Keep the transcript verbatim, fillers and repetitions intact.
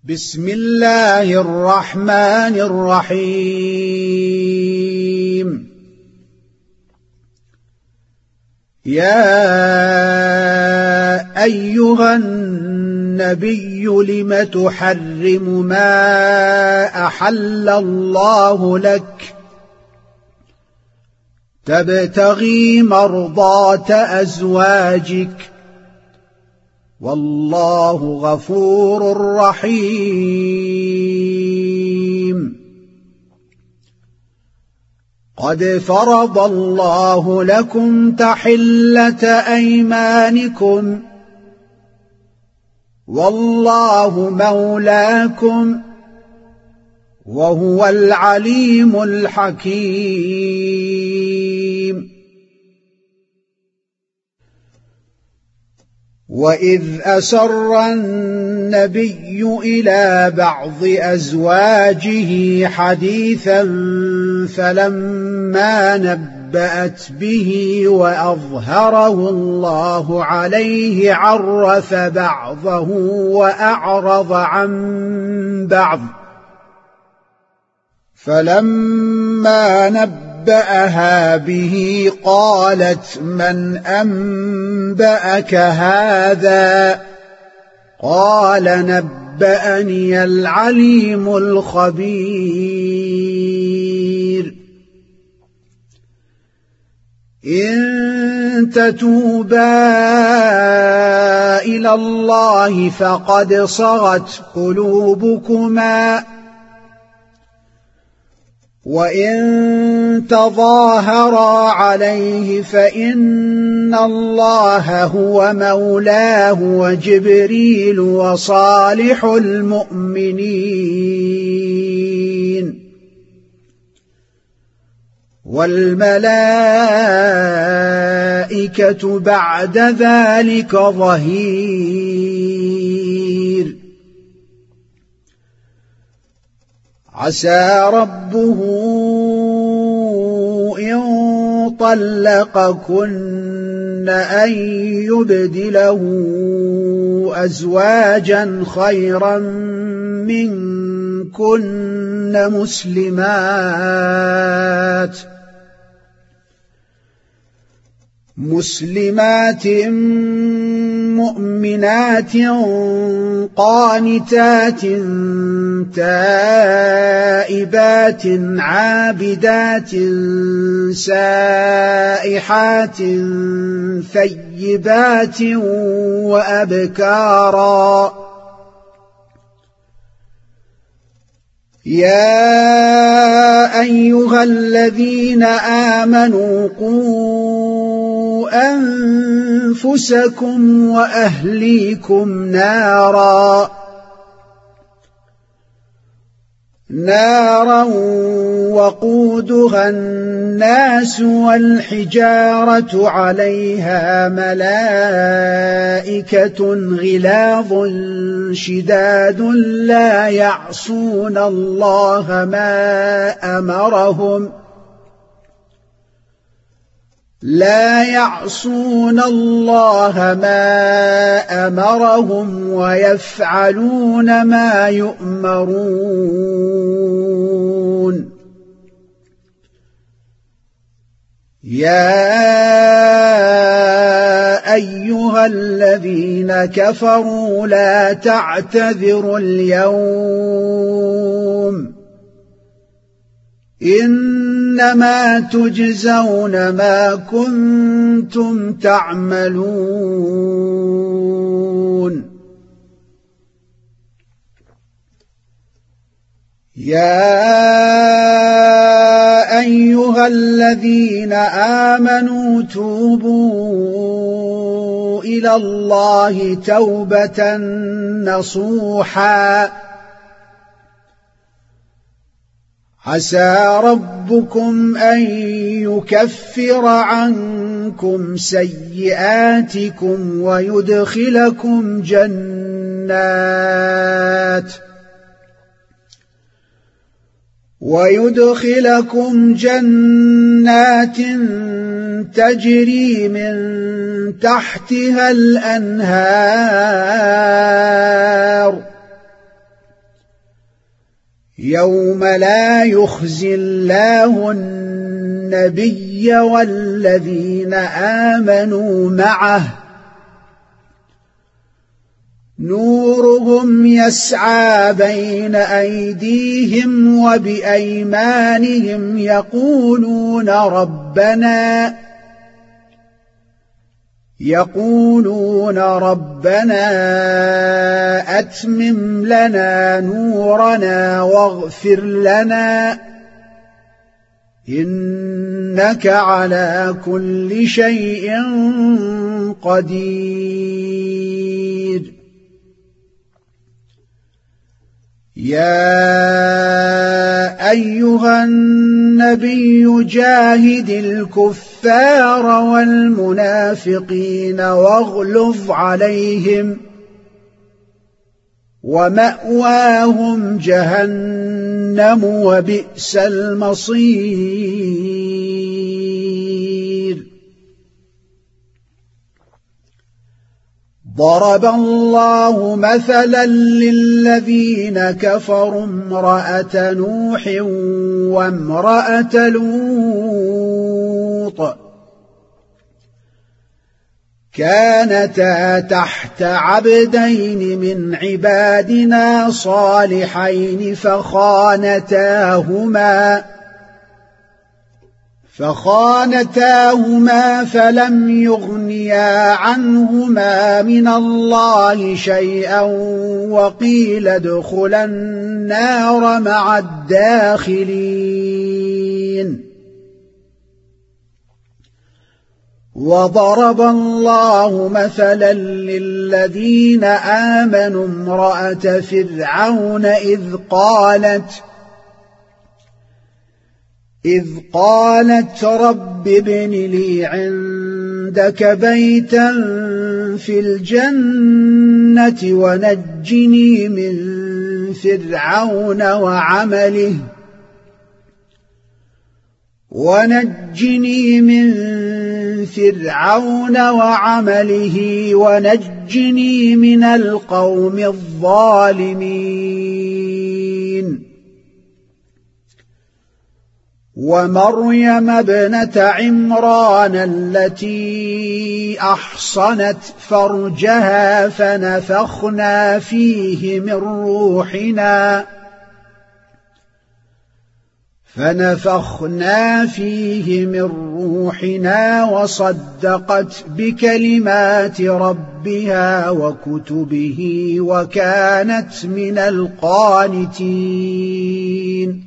بسم الله الرحمن الرحيم. يا أيها النبي لم تحرم ما أحل الله لك تبتغي مرضات أزواجك والله غفور رحيم. قد فرض الله لكم تحلة أيمانكم والله مولاكم وهو العليم الحكيم. وإذ أسر النبي إلى بعض أزواجه حديثا فلما نبأت به وأظهره الله عليه عرف بعضه وأعرض عن بعض، فلما نبأها به قالت من أنبأك هذا؟ قال نبأني العليم الخبير. إن تتوبا إلى الله فقد صغت قلوبكما، وإن تظاهرا عليه فإن الله هو مولاه وجبريل وصالح المؤمنين والملائكة بعد ذلك ظهير. عسى ربه إن طلقكن أن يبدله أزواجا خيرا منكن مسلمات مسلمات مؤمنات قانتات تائبات عابدات سائحات ثيبات وأبكارا. يا أيها الذين آمنوا قوا أنفسكم وأهليكم نارا نارا وقودها الناس والحجارة عليها ملائكة غلاظ شداد لا يعصون الله ما أمرهم لا يعصون الله ما أمرهم ويفعلون ما يؤمرون. يا أيها الذين كفروا لا تعتذروا اليوم إنما تجزون ما كنتم تعملون. يا أيها الذين آمنوا توبوا إلى الله توبة نصوحا عسى ربكم أن يكفر عنكم سيئاتكم ويدخلكم جنات ويدخلكم جنات تجري من تحتها الأنهار يوم لا يخزي الله النبي والذين آمنوا معه نورهم يسعى بين أيديهم وبأيمانهم يقولون ربنا يقولون ربنا أتمم لنا نورنا واغفر لنا إنك على كل شيء قدير. يا أيها النبي جاهد الكفار والمنافقين واغلظ عليهم ومأواهم جهنم وبئس المصير. ضرب الله مثلا للذين كفروا امرأة نوح وامرأة لوط كانتا تحت عبدين من عبادنا صالحين فخانتاهما فخانتاهما فلم يغنيا عنهما من الله شيئا وقيل ادخلا النار مع الداخلين. وضرب الله مثلا للذين آمنوا امرأة فرعون إذ قالت إذ قالت رب ابن لي عندك بيتا في الجنة ونجني من فرعون وعمله ونجني من فرعون وعمله ونجني من القوم الظالمين. ومريم ابنة عمران التي أحصنت فرجها فنفخنا فيه من روحنا فنفخنا فيه من روحنا وصدقت بكلمات ربها وكتبه وكانت من القانتين.